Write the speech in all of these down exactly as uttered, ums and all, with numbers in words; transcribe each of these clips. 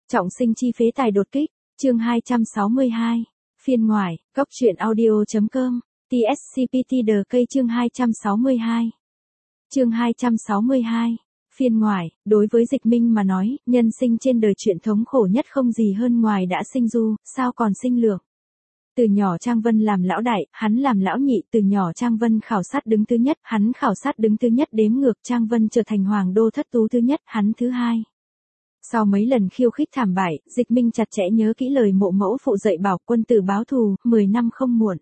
Trọng sinh chi phế tài đột kích, chương hai trăm sáu mươi hai, phiên ngoại, góc truyện audio.com, tê ét xê pê tê đờ cây chương hai trăm sáu mươi hai. Chương hai trăm sáu mươi hai, phiên ngoại, đối với Dịch Minh mà nói, nhân sinh trên đời chuyện thống khổ nhất không gì hơn ngoài đã sinh du, sao còn sinh lượng. Từ nhỏ Trang Vân làm lão đại, hắn làm lão nhị, từ nhỏ Trang Vân khảo sát đứng thứ nhất, hắn khảo sát đứng thứ nhất đếm ngược, Trang Vân trở thành hoàng đô thất tú thứ nhất, hắn thứ hai. Sau mấy lần khiêu khích thảm bại, Dịch Minh chặt chẽ nhớ kỹ lời mộ mẫu phụ dạy bảo quân tử báo thù, mười năm không muộn.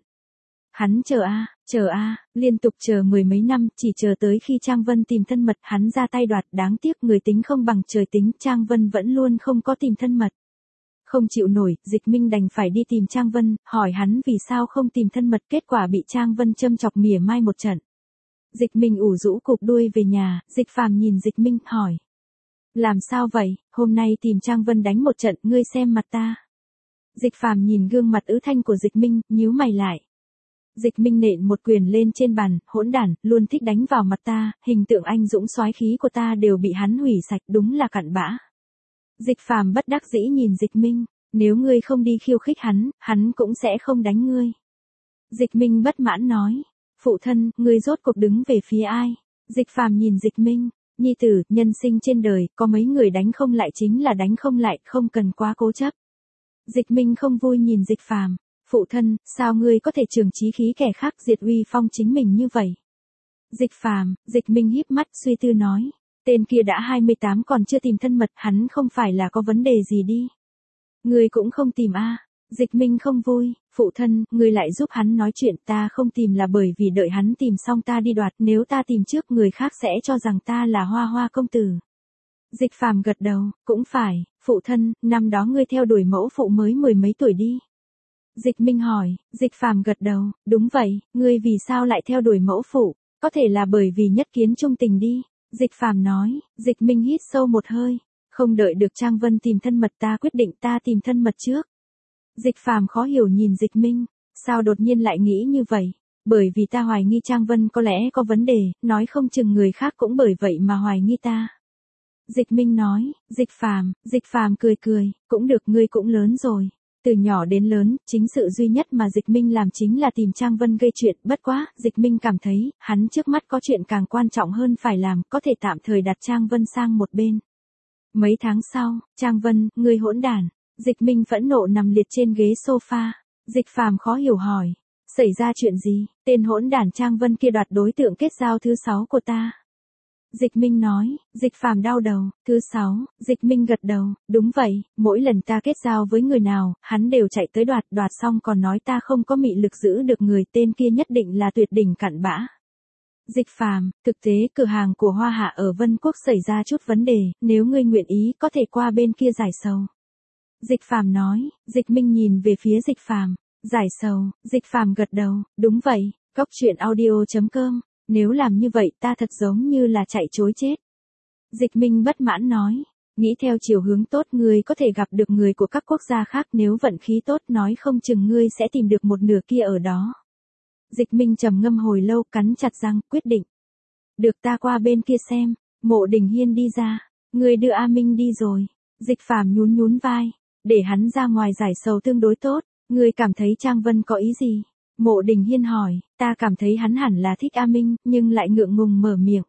Hắn chờ a, chờ a, liên tục chờ mười mấy năm, chỉ chờ tới khi Trang Vân tìm thân mật, hắn ra tay đoạt, đáng tiếc người tính không bằng trời tính, Trang Vân vẫn luôn không có tìm thân mật. Không chịu nổi, Dịch Minh đành phải đi tìm Trang Vân, hỏi hắn vì sao không tìm thân mật, kết quả bị Trang Vân châm chọc mỉa mai một trận. Dịch Minh ủ rũ cụp đuôi về nhà, Dịch Phàm nhìn Dịch Minh, hỏi. Làm sao vậy, hôm nay tìm Trang Vân đánh một trận, ngươi xem mặt ta. Dịch Phàm nhìn gương mặt ứ thanh của Dịch Minh, nhíu mày lại. Dịch Minh nện một quyền lên trên bàn, hỗn đản, luôn thích đánh vào mặt ta, hình tượng anh dũng soái khí của ta đều bị hắn hủy sạch, đúng là cặn bã. Dịch Phàm bất đắc dĩ nhìn Dịch Minh, nếu ngươi không đi khiêu khích hắn, hắn cũng sẽ không đánh ngươi. Dịch Minh bất mãn nói, phụ thân, ngươi rốt cuộc đứng về phía ai? Dịch Phàm nhìn Dịch Minh, nhi tử, nhân sinh trên đời, có mấy người đánh không lại chính là đánh không lại, không cần quá cố chấp. Dịch Minh không vui nhìn Dịch Phàm, phụ thân, sao ngươi có thể trường chí khí kẻ khác diệt uy phong chính mình như vậy? Dịch Phàm, Dịch Minh híp mắt suy tư nói. Tên kia đã hai mươi tám còn chưa tìm thân mật, hắn không phải là có vấn đề gì đi. Ngươi cũng không tìm a? Dịch Minh không vui, phụ thân, ngươi lại giúp hắn nói chuyện, ta không tìm là bởi vì đợi hắn tìm xong ta đi đoạt, nếu ta tìm trước người khác sẽ cho rằng ta là Hoa Hoa công tử. Dịch Phàm gật đầu, cũng phải, phụ thân, năm đó ngươi theo đuổi mẫu phụ mới mười mấy tuổi đi. Dịch Minh hỏi, Dịch Phàm gật đầu, đúng vậy, ngươi vì sao lại theo đuổi mẫu phụ, có thể là bởi vì nhất kiến chung tình đi. Dịch Phàm nói, Dịch Minh hít sâu một hơi, không đợi được Trang Vân tìm thân mật ta quyết định ta tìm thân mật trước. Dịch Phàm khó hiểu nhìn Dịch Minh, sao đột nhiên lại nghĩ như vậy, bởi vì ta hoài nghi Trang Vân có lẽ có vấn đề, nói không chừng người khác cũng bởi vậy mà hoài nghi ta. Dịch Minh nói, Dịch Phàm, Dịch Phàm cười cười, cũng được, ngươi cũng lớn rồi. Từ nhỏ đến lớn, chính sự duy nhất mà Dịch Minh làm chính là tìm Trang Vân gây chuyện, bất quá, Dịch Minh cảm thấy, hắn trước mắt có chuyện càng quan trọng hơn phải làm, có thể tạm thời đặt Trang Vân sang một bên. Mấy tháng sau, Trang Vân, ngươi hỗn đản. Dịch Minh phẫn nộ nằm liệt trên ghế sofa. Dịch Phàm khó hiểu hỏi, xảy ra chuyện gì, tên hỗn đản Trang Vân kia đoạt đối tượng kết giao thứ sáu của ta. Dịch Minh nói, Dịch Phàm đau đầu, thứ sáu, Dịch Minh gật đầu, đúng vậy, mỗi lần ta kết giao với người nào, hắn đều chạy tới đoạt, đoạt xong còn nói ta không có mị lực giữ được người, tên kia nhất định là tuyệt đỉnh cặn bã. Dịch Phàm, thực tế cửa hàng của Hoa Hạ ở Vân Quốc xảy ra chút vấn đề, nếu ngươi nguyện ý có thể qua bên kia giải sầu. Dịch Phàm nói, Dịch Minh nhìn về phía Dịch Phàm, giải sầu, Dịch Phàm gật đầu, đúng vậy, góc truyện audio.com. Nếu làm như vậy ta thật giống như là chạy chối chết. Dịch Minh bất mãn nói, nghĩ theo chiều hướng tốt ngươi có thể gặp được người của các quốc gia khác, nếu vận khí tốt nói không chừng ngươi sẽ tìm được một nửa kia ở đó. Dịch Minh trầm ngâm hồi lâu, cắn chặt răng, quyết định. Được, ta qua bên kia xem. Mộ Đình Hiên đi ra, ngươi đưa A Minh đi rồi. Dịch Phàm nhún nhún vai, để hắn ra ngoài giải sầu tương đối tốt, ngươi cảm thấy Trang Vân có ý gì? Mộ Đình Hiên hỏi, ta cảm thấy hắn hẳn là thích A Minh, nhưng lại ngượng ngùng mở miệng.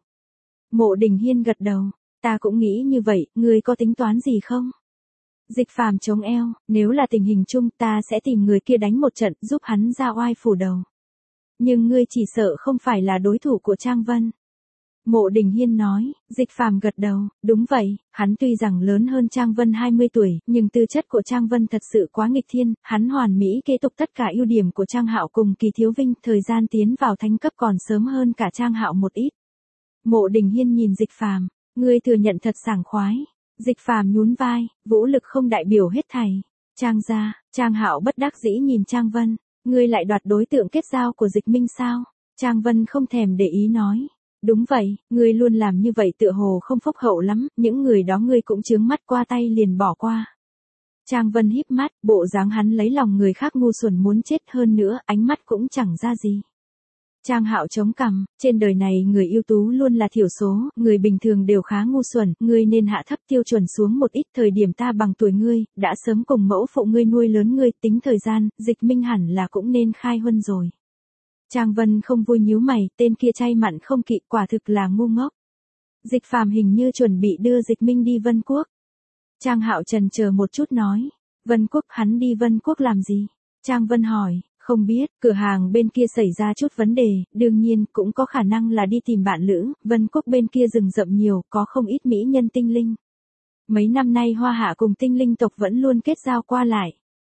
Mộ Đình Hiên gật đầu, ta cũng nghĩ như vậy, ngươi có tính toán gì không? Dịch Phàm chống eo, nếu là tình hình chung ta sẽ tìm người kia đánh một trận giúp hắn ra oai phủ đầu. Nhưng ngươi chỉ sợ không phải là đối thủ của Trang Vân. Mộ Đình Hiên nói, Dịch Phàm gật đầu, đúng vậy, hắn tuy rằng lớn hơn Trang Vân hai mươi tuổi, nhưng tư chất của Trang Vân thật sự quá nghịch thiên, hắn hoàn mỹ kế tục tất cả ưu điểm của Trang Hạo cùng Kỳ Thiếu Vinh, thời gian tiến vào thánh cấp còn sớm hơn cả Trang Hạo một ít. Mộ Đình Hiên nhìn Dịch Phàm, ngươi thừa nhận thật sảng khoái. Dịch Phàm nhún vai, vũ lực không đại biểu hết thảy. Trang gia, Trang Hạo bất đắc dĩ nhìn Trang Vân, ngươi lại đoạt đối tượng kết giao của Dịch Minh sao? Trang Vân không thèm để ý nói. Đúng vậy, ngươi luôn làm như vậy tựa hồ không phúc hậu lắm, những người đó ngươi cũng chướng mắt qua tay liền bỏ qua. Trang Vân híp mắt, bộ dáng hắn lấy lòng người khác ngu xuẩn muốn chết, hơn nữa, ánh mắt cũng chẳng ra gì. Trang Hạo chống cằm, trên đời này người ưu tú luôn là thiểu số, người bình thường đều khá ngu xuẩn, ngươi nên hạ thấp tiêu chuẩn xuống một ít, thời điểm ta bằng tuổi ngươi, đã sớm cùng mẫu phụ ngươi nuôi lớn ngươi, tính thời gian, Dịch Minh hẳn là cũng nên khai huân rồi. Trang Vân không vui nhíu mày, tên kia chay mặn không kỵ, quả thực là ngu ngốc. Dịch Phàm hình như chuẩn bị đưa Dịch Minh đi Vân Quốc. Trang Hạo chần chờ một chút nói, Vân Quốc, hắn đi Vân Quốc làm gì? Trang Vân hỏi, không biết, cửa hàng bên kia xảy ra chút vấn đề, đương nhiên cũng có khả năng là đi tìm bạn lữ, Vân Quốc bên kia rừng rậm nhiều, có không ít mỹ nhân tinh linh. Mấy năm nay Hoa Hạ cùng tinh linh tộc vẫn luôn kết giao qua lại.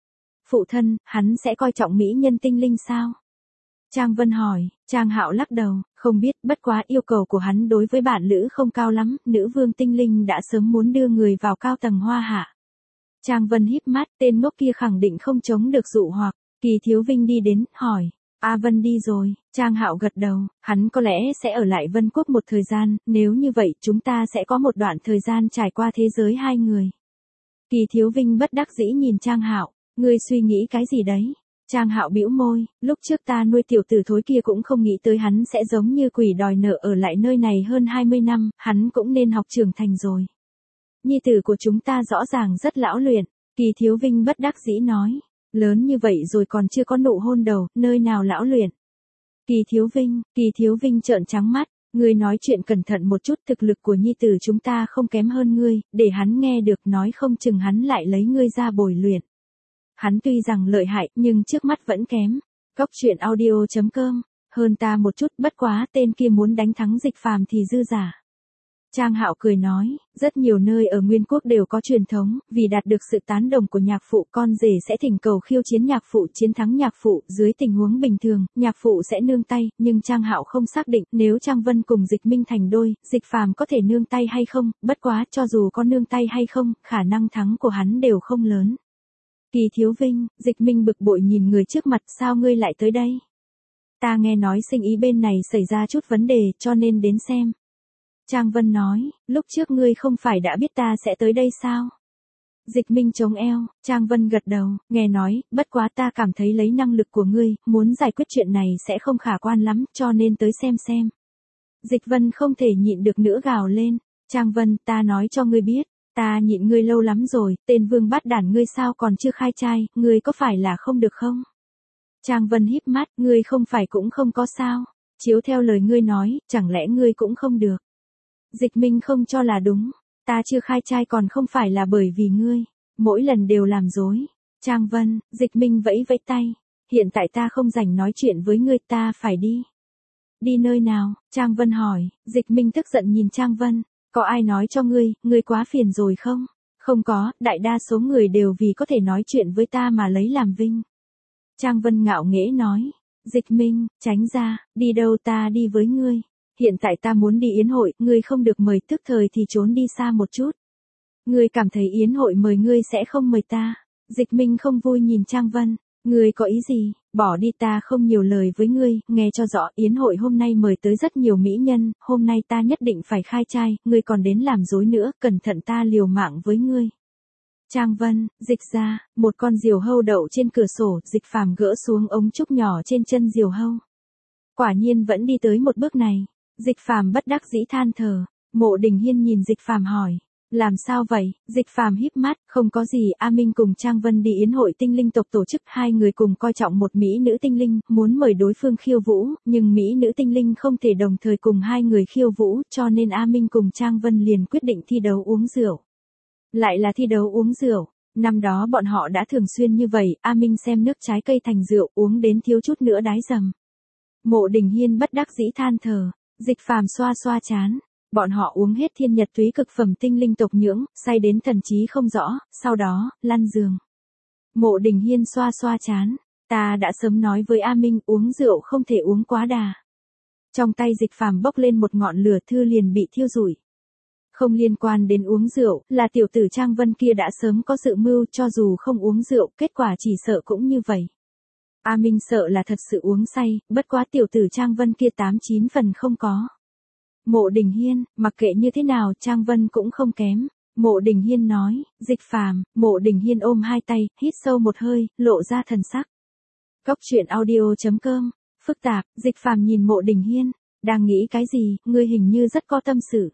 Phụ thân, hắn sẽ coi trọng mỹ nhân tinh linh sao? Trang Vân hỏi, Trang Hạo lắc đầu, không biết, bất quá yêu cầu của hắn đối với bạn lữ không cao lắm, nữ vương tinh linh đã sớm muốn đưa người vào cao tầng Hoa Hạ. Trang Vân híp mắt, tên ngốc kia khẳng định không chống được dụ hoặc. Kỳ Thiếu Vinh đi đến, hỏi, A Vân đi rồi, Trang Hạo gật đầu, hắn có lẽ sẽ ở lại Vân Quốc một thời gian, nếu như vậy chúng ta sẽ có một đoạn thời gian trải qua thế giới hai người. Kỳ Thiếu Vinh bất đắc dĩ nhìn Trang Hạo, ngươi suy nghĩ cái gì đấy? Trang Hạo bĩu môi, lúc trước ta nuôi tiểu tử thối kia cũng không nghĩ tới hắn sẽ giống như quỷ đòi nợ ở lại nơi này hơn hai mươi năm, hắn cũng nên học trưởng thành rồi. Nhi tử của chúng ta rõ ràng rất lão luyện, Kỳ Thiếu Vinh bất đắc dĩ nói. Lớn như vậy rồi còn chưa có nụ hôn đầu, nơi nào lão luyện. Kỳ Thiếu Vinh, Kỳ Thiếu Vinh trợn trắng mắt, ngươi nói chuyện cẩn thận một chút, thực lực của nhi tử chúng ta không kém hơn ngươi, để hắn nghe được nói không chừng hắn lại lấy ngươi ra bồi luyện. Hắn tuy rằng lợi hại, nhưng trước mắt vẫn kém. Cóc truyện audio chấm com, hơn ta một chút, bất quá tên kia muốn đánh thắng Dịch Phàm thì dư giả. Trang Hạo cười nói, rất nhiều nơi ở Nguyên Quốc đều có truyền thống, vì đạt được sự tán đồng của nhạc phụ, con rể sẽ thỉnh cầu khiêu chiến nhạc phụ, chiến thắng nhạc phụ, dưới tình huống bình thường, nhạc phụ sẽ nương tay, nhưng Trang Hạo không xác định, nếu Trang Vân cùng Dịch Minh thành đôi, Dịch Phàm có thể nương tay hay không, bất quá cho dù có nương tay hay không, khả năng thắng của hắn đều không lớn. Kỳ Thiếu Vinh, Dịch Minh bực bội nhìn người trước mặt, sao ngươi lại tới đây? Ta nghe nói sinh ý bên này xảy ra chút vấn đề, cho nên đến xem. Trang Vân nói, lúc trước ngươi không phải đã biết ta sẽ tới đây sao? Dịch Minh chống eo, Trang Vân gật đầu, nghe nói, bất quá ta cảm thấy lấy năng lực của ngươi, muốn giải quyết chuyện này sẽ không khả quan lắm, cho nên tới xem xem. Dịch Vân không thể nhịn được nữa gào lên, Trang Vân, ta nói cho ngươi biết, ta nhịn ngươi lâu lắm rồi, tên vương bát đản ngươi sao còn chưa khai trai, ngươi có phải là không được không? Trang Vân híp mắt, ngươi không phải cũng không có sao, chiếu theo lời ngươi nói, chẳng lẽ ngươi cũng không được? Dịch Minh không cho là đúng, ta chưa khai trai còn không phải là bởi vì ngươi, mỗi lần đều làm dối. Trang Vân, Dịch Minh vẫy vẫy tay, hiện tại ta không rảnh nói chuyện với ngươi, ta phải đi. Đi nơi nào? Trang Vân hỏi, Dịch Minh tức giận nhìn Trang Vân, có ai nói cho ngươi, ngươi quá phiền rồi không? Không có, đại đa số người đều vì có thể nói chuyện với ta mà lấy làm vinh. Trang Vân ngạo nghễ nói, Dịch Minh, tránh ra, đi đâu ta đi với ngươi. Hiện tại ta muốn đi yến hội, ngươi không được mời, tức thời thì trốn đi xa một chút. Ngươi cảm thấy yến hội mời ngươi sẽ không mời ta. Dịch Minh không vui nhìn Trang Vân, ngươi có ý gì, bỏ đi, ta không nhiều lời với ngươi, nghe cho rõ, yến hội hôm nay mời tới rất nhiều mỹ nhân, hôm nay ta nhất định phải khai trai, ngươi còn đến làm dối nữa, cẩn thận ta liều mạng với ngươi. Trang Vân, Dịch ra, một con diều hâu đậu trên cửa sổ, Dịch Phàm gỡ xuống ống trúc nhỏ trên chân diều hâu. Quả nhiên vẫn đi tới một bước này. Dịch Phàm bất đắc dĩ than thở, Mộ Đình Hiên nhìn Dịch Phàm hỏi, làm sao vậy? Dịch Phàm híp mắt, không có gì, A Minh cùng Trang Vân đi yến hội tinh linh tộc tổ chức, hai người cùng coi trọng một mỹ nữ tinh linh, muốn mời đối phương khiêu vũ, nhưng mỹ nữ tinh linh không thể đồng thời cùng hai người khiêu vũ, cho nên A Minh cùng Trang Vân liền quyết định thi đấu uống rượu. Lại là thi đấu uống rượu, năm đó bọn họ đã thường xuyên như vậy, A Minh xem nước trái cây thành rượu, uống đến thiếu chút nữa đái dầm. Mộ Đình Hiên bất đắc dĩ than thở. Dịch Phàm xoa xoa chán, bọn họ uống hết thiên nhật túy cực phẩm tinh linh tộc nhưỡng, say đến thần trí không rõ, sau đó, lăn giường. Mộ Đình Hiên xoa xoa chán, ta đã sớm nói với A Minh uống rượu không thể uống quá đà. Trong tay Dịch Phàm bốc lên một ngọn lửa, thư liền bị thiêu rụi. Không liên quan đến uống rượu, là tiểu tử Trang Vân kia đã sớm có dự mưu, cho dù không uống rượu, kết quả chỉ sợ cũng như vậy. A Minh sợ là thật sự uống say, bất quá tiểu tử Trang Vân kia tám chín phần không có. Mộ Đình Hiên, mặc kệ như thế nào Trang Vân cũng không kém. Mộ Đình Hiên nói, Dịch Phàm, Mộ Đình Hiên ôm hai tay, hít sâu một hơi, lộ ra thần sắc. Cóc truyện audio chấm com Phức tạp, Dịch Phàm nhìn Mộ Đình Hiên, đang nghĩ cái gì, ngươi hình như rất có tâm sự.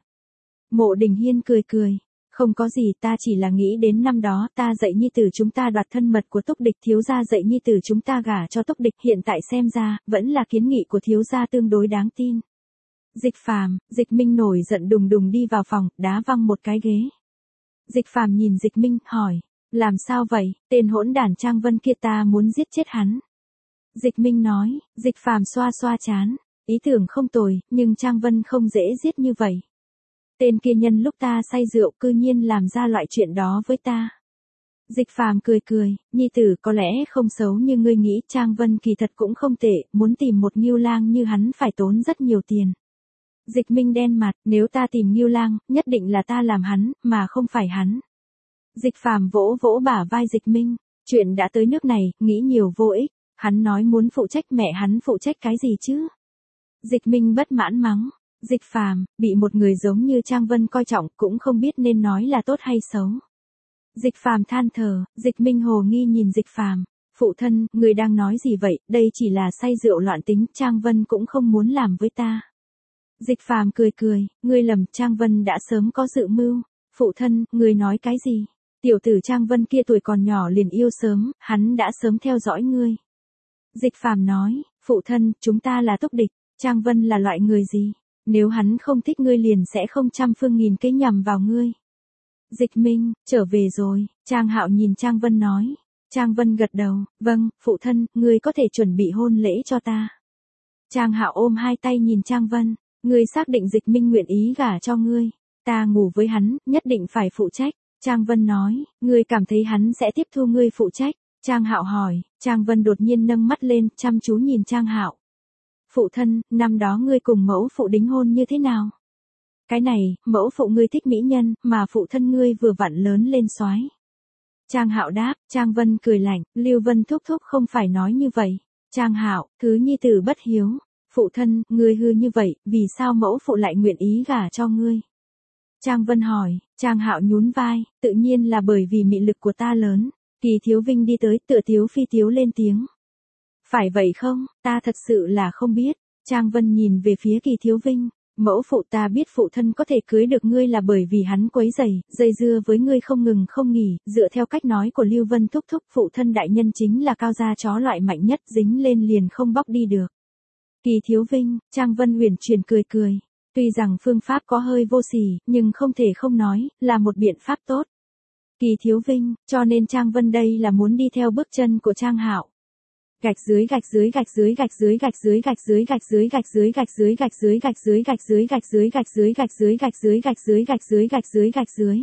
Mộ Đình Hiên cười cười, không có gì, ta chỉ là nghĩ đến năm đó ta dạy nhi tử chúng ta đoạt thân mật của Túc Địch, thiếu gia dạy nhi tử chúng ta gả cho Túc Địch, hiện tại xem ra, vẫn là kiến nghị của thiếu gia tương đối đáng tin. Dịch Phàm, Dịch Minh nổi giận đùng đùng đi vào phòng, đá văng một cái ghế. Dịch Phàm nhìn Dịch Minh, hỏi, làm sao vậy, tên hỗn đản Trang Vân kia ta muốn giết chết hắn. Dịch Minh nói, Dịch Phàm xoa xoa trán, ý tưởng không tồi, nhưng Trang Vân không dễ giết như vậy. Tên kia nhân lúc ta say rượu cư nhiên làm ra loại chuyện đó với ta. Dịch Phàm cười cười, nhi tử có lẽ không xấu như ngươi nghĩ, Trang Vân kỳ thật cũng không tệ, muốn tìm một Ngưu Lang như hắn phải tốn rất nhiều tiền. Dịch Minh đen mặt, nếu ta tìm Ngưu Lang, nhất định là ta làm hắn, mà không phải hắn. Dịch Phàm vỗ vỗ bả vai Dịch Minh, chuyện đã tới nước này, nghĩ nhiều vô ích, hắn nói muốn phụ trách mẹ hắn phụ trách cái gì chứ? Dịch Minh bất mãn mắng, Dịch Phàm, bị một người giống như Trang Vân coi trọng cũng không biết nên nói là tốt hay xấu. Dịch Phàm than thở, Dịch Minh hồ nghi nhìn Dịch Phàm, phụ thân, người đang nói gì vậy, đây chỉ là say rượu loạn tính, Trang Vân cũng không muốn làm với ta. Dịch Phàm cười cười, ngươi lầm, Trang Vân đã sớm có dự mưu. Phụ thân, ngươi nói cái gì? Tiểu tử Trang Vân kia tuổi còn nhỏ liền yêu sớm, hắn đã sớm theo dõi ngươi. Dịch Phàm nói, phụ thân, chúng ta là Túc Địch, Trang Vân là loại người gì? Nếu hắn không thích ngươi liền sẽ không trăm phương nghìn kế nhằm vào ngươi. Dịch Minh, trở về rồi, Trang Hạo nhìn Trang Vân nói. Trang Vân gật đầu, vâng, phụ thân, ngươi có thể chuẩn bị hôn lễ cho ta. Trang Hạo ôm hai tay nhìn Trang Vân, ngươi xác định Dịch Minh nguyện ý gả cho ngươi. Ta ngủ với hắn, nhất định phải phụ trách. Trang Vân nói, ngươi cảm thấy hắn sẽ tiếp thu ngươi phụ trách. Trang Hạo hỏi, Trang Vân đột nhiên nâng mắt lên, chăm chú nhìn Trang Hạo. Phụ thân, năm đó ngươi cùng mẫu phụ đính hôn như thế nào? Cái này, mẫu phụ ngươi thích mỹ nhân, mà phụ thân ngươi vừa vặn lớn lên soái. Trang Hạo đáp, Trang Vân cười lạnh, Lưu Vân thúc thúc không phải nói như vậy. Trang Hạo, thứ nhi tử bất hiếu. Phụ thân, ngươi hư như vậy, vì sao mẫu phụ lại nguyện ý gả cho ngươi? Trang Vân hỏi, Trang Hạo nhún vai, tự nhiên là bởi vì mị lực của ta lớn. Kỳ Thiếu Vinh đi tới, tựa Tiếu Phi Tiếu lên tiếng. Phải vậy không, ta thật sự là không biết. Trang Vân nhìn về phía Kỳ Thiếu Vinh, mẫu phụ ta biết phụ thân có thể cưới được ngươi là bởi vì hắn quấy rầy, dây dưa với ngươi không ngừng không nghỉ, dựa theo cách nói của Lưu Vân thúc thúc, phụ thân đại nhân chính là cao gia chó loại mạnh nhất, dính lên liền không bóc đi được. Kỳ Thiếu Vinh, Trang Vân uyển chuyển cười cười, tuy rằng phương pháp có hơi vô sỉ, nhưng không thể không nói, là một biện pháp tốt. Kỳ Thiếu Vinh, cho nên Trang Vân đây là muốn đi theo bước chân của Trang Hạo. Gạch dưới gạch dưới gạch dưới gạch dưới gạch dưới gạch dưới gạch dưới gạch dưới gạch dưới gạch dưới gạch dưới gạch dưới gạch dưới gạch dưới gạch dưới gạch dưới gạch dưới gạch dưới gạch dưới gạch dưới.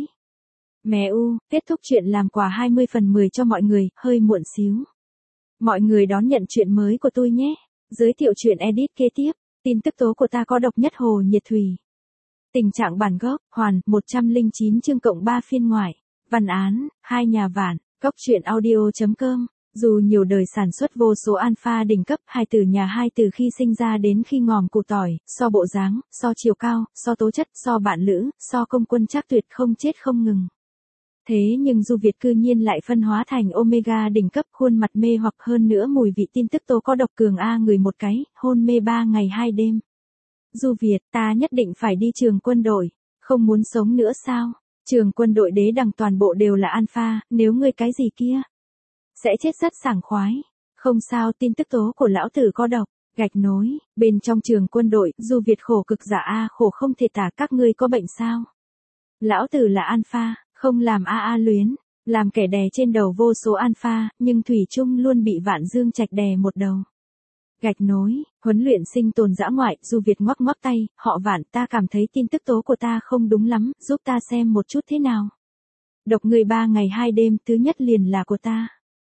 Mẹ u, kết thúc chuyện làm quà hai mươi phần mười cho mọi người, hơi muộn xíu. Mọi người đón nhận chuyện mới của tôi nhé. Giới thiệu chuyện edit kế tiếp, tin tức tố của ta có độc nhất Hồ Nhiệt Thủy. Tình trạng bản gốc, hoàn, một trăm lẻ chín chương cộng ba phiên ngoại. Văn án, hai nhà vạn, góc truyện audio.com. Dù nhiều đời sản xuất vô số alpha đỉnh cấp, hai từ nhà hai từ khi sinh ra đến khi ngòm củ tỏi, so bộ dáng, so chiều cao, so tố chất, so bạn lữ, so công quân chắc tuyệt không chết không ngừng. Thế nhưng Du Việt cư nhiên lại phân hóa thành Omega đỉnh cấp, khuôn mặt mê hoặc, hơn nữa mùi vị tin tức tố có độc, cường A người một cái, hôn mê ba ngày hai đêm. Du Việt, ta nhất định phải đi trường quân đội, không muốn sống nữa sao? Trường quân đội đế đằng toàn bộ đều là alpha, nếu ngươi cái gì kia sẽ chết rất sảng khoái. Không sao, tin tức tố của lão tử có độc. Gạch nối, bên trong trường quân đội, Du Việt khổ cực giả a, khổ không thể tả, các ngươi có bệnh sao? Lão tử là alpha, không làm a a luyến, làm kẻ đè trên đầu vô số alpha, nhưng thủy chung luôn bị Vạn Dương Trạch đè một đầu. Gạch nối, huấn luyện sinh tồn dã ngoại, Du Việt ngoắc ngoắc tay, họ Vạn, ta cảm thấy tin tức tố của ta không đúng lắm, giúp ta xem một chút thế nào. Độc người ba ngày hai đêm, thứ nhất liền là của ta.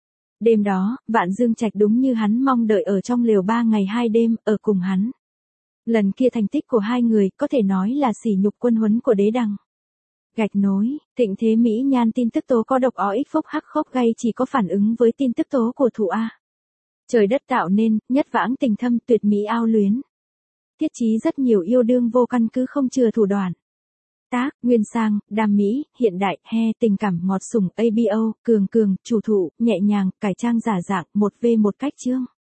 Đêm đó, Vạn Dương Trạch đúng như hắn mong đợi ở trong lều ba ngày hai đêm, ở cùng hắn. Lần kia thành tích của hai người, có thể nói là sỉ nhục quân huấn của đế đằng. Gạch nối, Thịnh Thế Mỹ Nhan tin tức tố có độc o ích phốc hắc khốc gay chỉ có phản ứng với tin tức tố của thủ A. Trời đất tạo nên, nhất vãng tình thâm tuyệt mỹ ao luyến. Tiết chí rất nhiều yêu đương vô căn cứ không chừa thủ đoạn. Tác, Nguyên Sang, Đam Mỹ, hiện đại, he, tình cảm ngọt sủng a bê o, cường cường, chủ thụ, nhẹ nhàng, cải trang giả dạng, một v một cách chương.